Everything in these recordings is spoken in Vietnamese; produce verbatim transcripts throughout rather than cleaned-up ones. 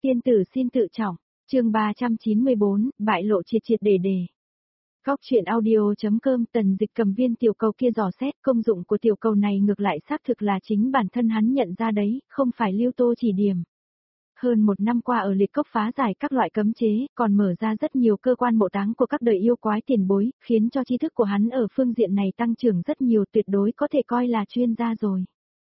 Tiên tử xin tự trọng, chương ba trăm chín mươi bốn, bại lộ triệt triệt để để. Góc truyện audio.com Tần Dịch cầm viên tiểu cầu kia dò xét, công dụng của tiểu cầu này ngược lại xác thực là chính bản thân hắn nhận ra đấy, không phải Lưu Tô chỉ điểm. Hơn một năm qua ở liệt cốc phá giải các loại cấm chế, còn mở ra rất nhiều cơ quan mộ táng của các đời yêu quái tiền bối, khiến cho tri thức của hắn ở phương diện này tăng trưởng rất nhiều, tuyệt đối có thể coi là chuyên gia rồi.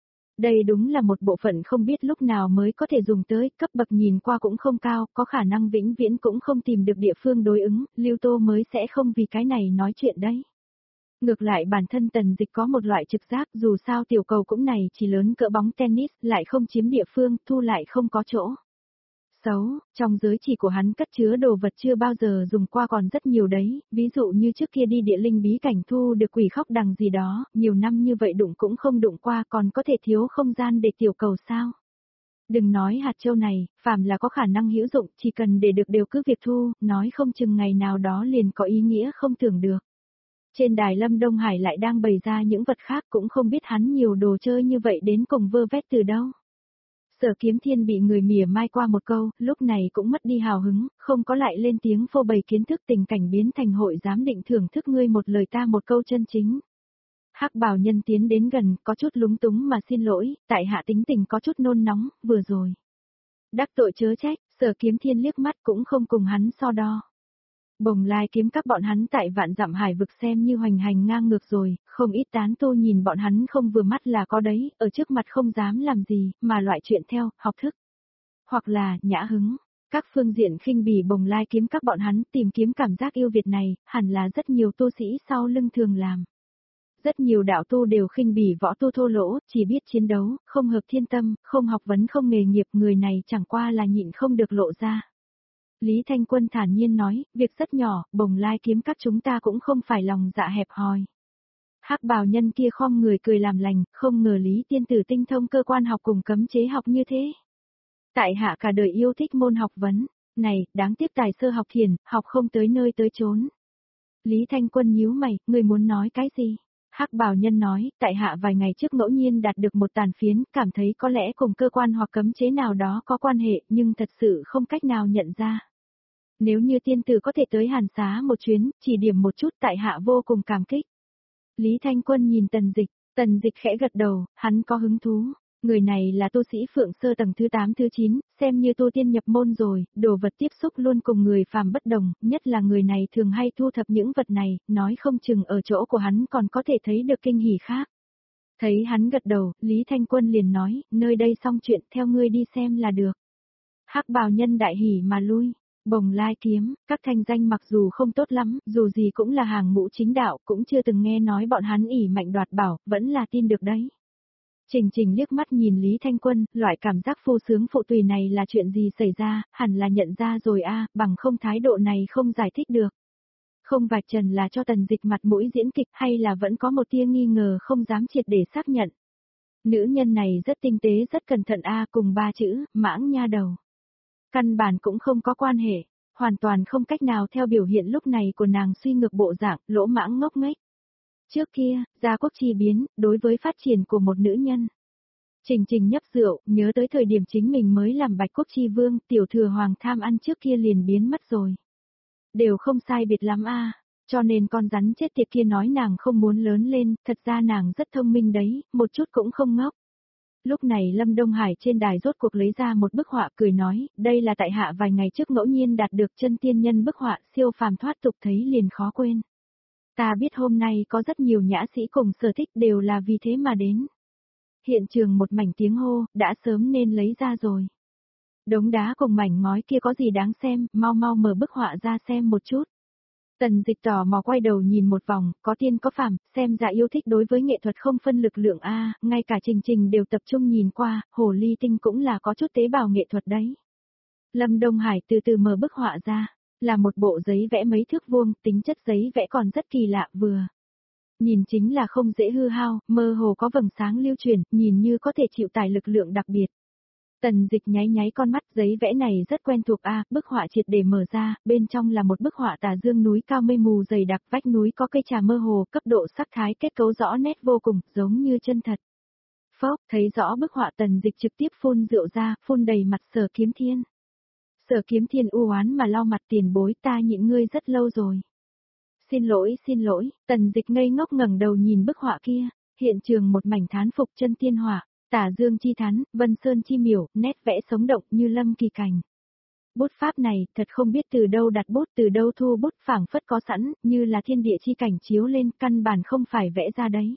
Đây đúng là một bộ phận không biết lúc nào mới có thể dùng tới, cấp bậc nhìn qua cũng không cao, có khả năng vĩnh viễn cũng không tìm được địa phương đối ứng, Lưu Tô mới sẽ không vì cái này nói chuyện đấy. Ngược lại bản thân Tần Dịch có một loại trực giác, dù sao tiểu cầu cũng này chỉ lớn cỡ bóng tennis, lại không chiếm địa phương, thu lại không có chỗ. Xấu, trong giới chỉ của hắn cất chứa đồ vật chưa bao giờ dùng qua còn rất nhiều đấy, ví dụ như trước kia đi địa linh bí cảnh thu được quỷ khóc đằng gì đó, nhiều năm như vậy đụng cũng không đụng qua, còn có thể thiếu không gian để tiểu cầu sao. Đừng nói hạt châu này, phàm là có khả năng hữu dụng, chỉ cần để được đều cứ việc thu, nói không chừng ngày nào đó liền có ý nghĩa không tưởng được. Trên đài Lâm Đông Hải lại đang bày ra những vật khác, cũng không biết hắn nhiều đồ chơi như vậy đến cùng vơ vét từ đâu. Sở Kiếm Thiên bị người mỉa mai qua một câu, lúc này cũng mất đi hào hứng, không có lại lên tiếng phô bày kiến thức, tình cảnh biến thành hội giám định thưởng thức ngươi một lời ta một câu chân chính. Hắc bào nhân tiến đến gần, có chút lúng túng mà xin lỗi, tại hạ tính tình có chút nôn nóng, vừa rồi. Đắc tội chớ trách, Sở Kiếm Thiên liếc mắt cũng không cùng hắn so đo. Bồng Lai kiếm các bọn hắn tại vạn dặm hải vực xem như hoành hành ngang ngược rồi, không ít tán tu nhìn bọn hắn không vừa mắt là có đấy, ở trước mặt không dám làm gì, mà loại chuyện theo, học thức. Hoặc là, nhã hứng. Các phương diện khinh bỉ Bồng Lai kiếm các bọn hắn tìm kiếm cảm giác yêu Việt này, hẳn là rất nhiều tu sĩ sau lưng thường làm. Rất nhiều đạo tu đều khinh bỉ võ tu thô lỗ, chỉ biết chiến đấu, không hợp thiên tâm, không học vấn không nghề nghiệp, người này chẳng qua là nhịn không được lộ ra. Lý Thanh Quân thản nhiên nói, việc rất nhỏ, Bồng Lai kiếm các chúng ta cũng không phải lòng dạ hẹp hòi. Hắc bào nhân kia khom người cười làm lành, không ngờ Lý tiên tử tinh thông cơ quan học cùng cấm chế học như thế. Tại hạ cả đời yêu thích môn học vấn, này, đáng tiếc tài sơ học thiền, học không tới nơi tới chốn. Lý Thanh Quân nhíu mày, ngươi muốn nói cái gì? Hắc bào nhân nói, tại hạ vài ngày trước ngẫu nhiên đạt được một tàn phiến, cảm thấy có lẽ cùng cơ quan hoặc cấm chế nào đó có quan hệ, nhưng thật sự không cách nào nhận ra. Nếu như tiên tử có thể tới Hàn Xá một chuyến, chỉ điểm một chút tại hạ vô cùng cảm kích. Lý Thanh Quân nhìn Tần Dịch, Tần Dịch khẽ gật đầu, hắn có hứng thú. Người này là tu sĩ Phượng Sơ tầng thứ tám thứ chín, xem như tu tiên nhập môn rồi, đồ vật tiếp xúc luôn cùng người phàm bất đồng, nhất là người này thường hay thu thập những vật này, nói không chừng ở chỗ của hắn còn có thể thấy được kinh hỉ khác. Thấy hắn gật đầu, Lý Thanh Quân liền nói, nơi đây xong chuyện, theo ngươi đi xem là được. Hắc bào nhân đại hỉ mà lui. Bồng Lai kiếm, các thanh danh mặc dù không tốt lắm, dù gì cũng là hàng ngũ chính đạo, cũng chưa từng nghe nói bọn hắn ỉ mạnh đoạt bảo, vẫn là tin được đấy. Trình Trình liếc mắt nhìn Lý Thanh Quân, loại cảm giác phu sướng phụ tùy này là chuyện gì xảy ra, hẳn là nhận ra rồi a, bằng không thái độ này không giải thích được. Không vạch trần là cho Tần Dịch mặt mũi diễn kịch hay là vẫn có một tia nghi ngờ không dám triệt để xác nhận. Nữ nhân này rất tinh tế rất cẩn thận a, cùng ba chữ, mãng nha đầu. Căn bản cũng không có quan hệ, hoàn toàn không cách nào theo biểu hiện lúc này của nàng suy ngược bộ dạng, lỗ mãng ngốc nghếch. Trước kia, gia quốc chi biến, đối với phát triển của một nữ nhân. Trình Trình nhấp rượu, nhớ tới thời điểm chính mình mới làm Bạch Quốc chi vương, tiểu thừa hoàng tham ăn trước kia liền biến mất rồi. Đều không sai biệt lắm a, cho nên con rắn chết tiệt kia nói nàng không muốn lớn lên, thật ra nàng rất thông minh đấy, một chút cũng không ngốc. Lúc này Lâm Đông Hải trên đài rốt cuộc lấy ra một bức họa cười nói, đây là tại hạ vài ngày trước ngẫu nhiên đạt được chân tiên nhân bức họa siêu phàm thoát tục thấy liền khó quên. Ta biết hôm nay có rất nhiều nhã sĩ cùng sở thích đều là vì thế mà đến. Hiện trường một mảnh tiếng hô, đã sớm nên lấy ra rồi. Đống đá cùng mảnh ngói kia có gì đáng xem, mau mau mở bức họa ra xem một chút. Tần Dịch tò mò quay đầu nhìn một vòng, có tiên có phàm, xem ra yêu thích đối với nghệ thuật không phân lực lượng a, ngay cả Trình Trình đều tập trung nhìn qua, hồ ly tinh cũng là có chút tế bào nghệ thuật đấy. Lâm Đông Hải từ từ mở bức họa ra, là một bộ giấy vẽ mấy thước vuông, tính chất giấy vẽ còn rất kỳ lạ vừa. Nhìn chính là không dễ hư hao, mơ hồ có vầng sáng lưu truyền, nhìn như có thể chịu tải lực lượng đặc biệt. Tần Dịch nháy nháy con mắt, giấy vẽ này rất quen thuộc a, bức họa triệt để mở ra, bên trong là một bức họa tà dương núi cao mây mù dày đặc, vách núi có cây trà mơ hồ, cấp độ sắc thái kết cấu rõ nét vô cùng, giống như chân thật. Phốc, thấy rõ bức họa Tần Dịch trực tiếp phun rượu ra, phun đầy mặt Sở Kiếm Thiên. Sở Kiếm Thiên u oán mà lau mặt, tiền bối, ta nhịn ngươi rất lâu rồi. Xin lỗi, xin lỗi, Tần Dịch ngây ngốc ngẩng đầu nhìn bức họa kia, hiện trường một mảnh thán phục chân tiên họa, tả dương chi thán, vân sơn chi miểu, nét vẽ sống động như lâm kỳ cảnh. Bút pháp này, thật không biết từ đâu đặt bút, từ đâu thu bút, phảng phất có sẵn, như là thiên địa chi cảnh chiếu lên, căn bản không phải vẽ ra đấy.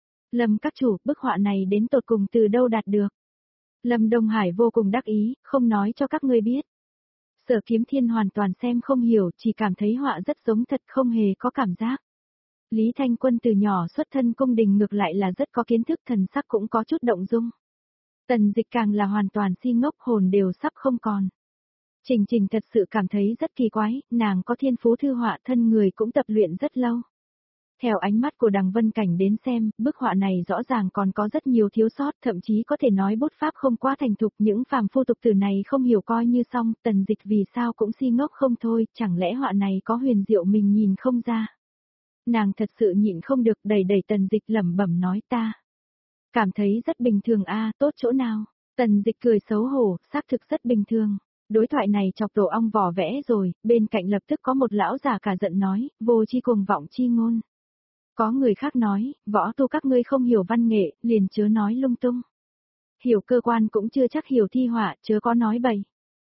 Lâm các chủ, bức họa này đến tột cùng từ đâu đạt được? Lâm Đông Hải vô cùng đắc ý, không nói cho các ngươi biết. Sở Kiếm Thiên hoàn toàn xem không hiểu, chỉ cảm thấy họa rất giống thật, không hề có cảm giác. Lý Thanh Quân từ nhỏ xuất thân cung đình ngược lại là rất có kiến thức, thần sắc cũng có chút động dung. Tần Dịch càng là hoàn toàn si ngốc, hồn đều sắp không còn. Trình Trình thật sự cảm thấy rất kỳ quái, nàng có thiên phú thư họa, thân người cũng tập luyện rất lâu. Theo ánh mắt của Đằng Vân Cảnh đến xem, bức họa này rõ ràng còn có rất nhiều thiếu sót, thậm chí có thể nói bút pháp không quá thành thục, những phàm phu tục tử này không hiểu coi như xong, Tần Dịch vì sao cũng si ngốc không thôi, chẳng lẽ họa này có huyền diệu mình nhìn không ra. Nàng thật sự nhịn không được, đẩy đẩy Tần Dịch lẩm bẩm nói, ta cảm thấy rất bình thường a, tốt chỗ nào? Tần Dịch cười xấu hổ, xác thực rất bình thường. Đối thoại này chọc tổ ong vỏ vẽ rồi, bên cạnh lập tức có một lão già cả giận nói, vô chi cuồng vọng chi ngôn. Có người khác nói, võ tu các ngươi không hiểu văn nghệ, liền chớ nói lung tung. Hiểu cơ quan cũng chưa chắc hiểu thi họa, chớ có nói bậy.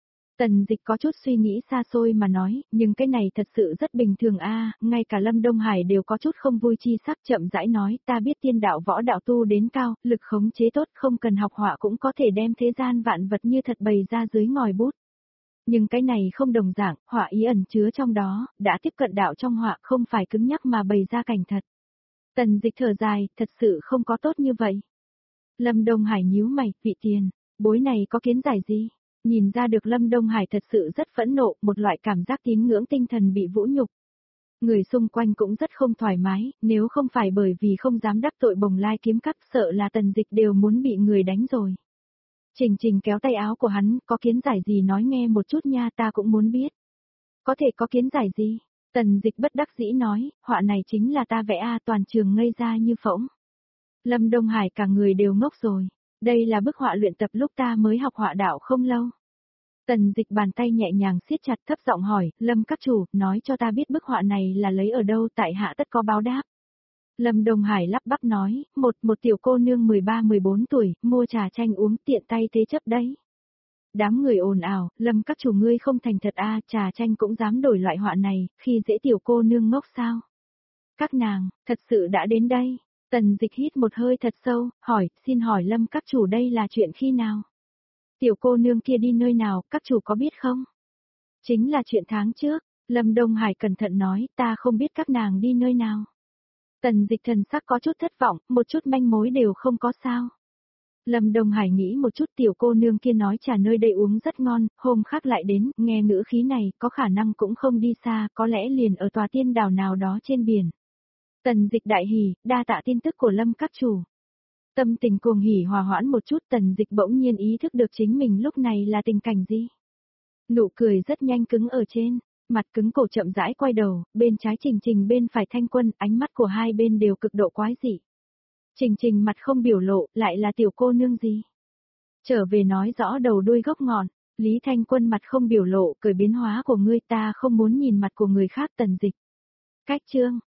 Tần Dịch có chút suy nghĩ xa xôi mà nói, nhưng cái này thật sự rất bình thường a, ngay cả Lâm Đông Hải đều có chút không vui chi sắc, chậm rãi nói, ta biết tiên đạo võ đạo tu đến cao, lực khống chế tốt, không cần học họa cũng có thể đem thế gian vạn vật như thật bày ra dưới ngòi bút. Nhưng cái này không đồng dạng, họa ý ẩn chứa trong đó, đã tiếp cận đạo trong họa, không phải cứng nhắc mà bày ra cảnh thật. Tần Dịch thở dài, thật sự không có tốt như vậy. Lâm Đông Hải nhíu mày, vị tiền, bối này có kiến giải gì? Nhìn ra được Lâm Đông Hải thật sự rất phẫn nộ, một loại cảm giác tín ngưỡng tinh thần bị vũ nhục. Người xung quanh cũng rất không thoải mái, nếu không phải bởi vì không dám đắc tội Bồng Lai kiếm cắt, sợ là Tần Dịch đều muốn bị người đánh rồi. Trình Trình kéo tay áo của hắn, có kiến giải gì nói nghe một chút nha, ta cũng muốn biết. Có thể có kiến giải gì? Tần Dịch bất đắc dĩ nói, họa này chính là ta vẽ a, toàn trường ngây ra như phỗng. Lâm Đông Hải cả người đều ngốc rồi, đây là bức họa luyện tập lúc ta mới học họa đạo không lâu. Tần Dịch bàn tay nhẹ nhàng siết chặt, thấp giọng hỏi, Lâm các chủ, nói cho ta biết bức họa này là lấy ở đâu, tại hạ tất có báo đáp. Lâm Đông Hải lắp bắp nói, một một tiểu cô nương mười ba mười bốn tuổi, mua trà chanh uống tiện tay thế chấp đấy. Đám người ồn ào, Lâm các chủ ngươi không thành thật a, trà chanh cũng dám đổi loại họa này, khi dễ tiểu cô nương ngốc sao? Các nàng, thật sự đã đến đây. Tần Dịch hít một hơi thật sâu, hỏi, xin hỏi Lâm các chủ đây là chuyện khi nào? Tiểu cô nương kia đi nơi nào, các chủ có biết không? Chính là chuyện tháng trước, Lâm Đông Hải cẩn thận nói, ta không biết các nàng đi nơi nào. Tần Dịch thần sắc có chút thất vọng, một chút manh mối đều không có sao. Lâm Đông Hải nghĩ một chút, tiểu cô nương kia nói trà nơi đây uống rất ngon, hôm khác lại đến, nghe ngữ khí này, có khả năng cũng không đi xa, có lẽ liền ở tòa tiên đảo nào đó trên biển. Tần Dịch đại hỉ, đa tạ tin tức của Lâm các chủ. Tâm tình cuồng hỉ hòa hoãn một chút, Tần Dịch bỗng nhiên ý thức được chính mình lúc này là tình cảnh gì. Nụ cười rất nhanh cứng ở trên, mặt cứng cổ chậm rãi quay đầu, bên trái Trình Trình bên phải Thanh Quân, ánh mắt của hai bên đều cực độ quái dị. Trình Trình mặt không biểu lộ, lại là tiểu cô nương gì? Trở về nói rõ đầu đuôi gốc ngọn, Lý Thanh Quân mặt không biểu lộ, cười biến hóa của ngươi, ta không muốn nhìn mặt của người khác. Tần Dịch. Cách chương,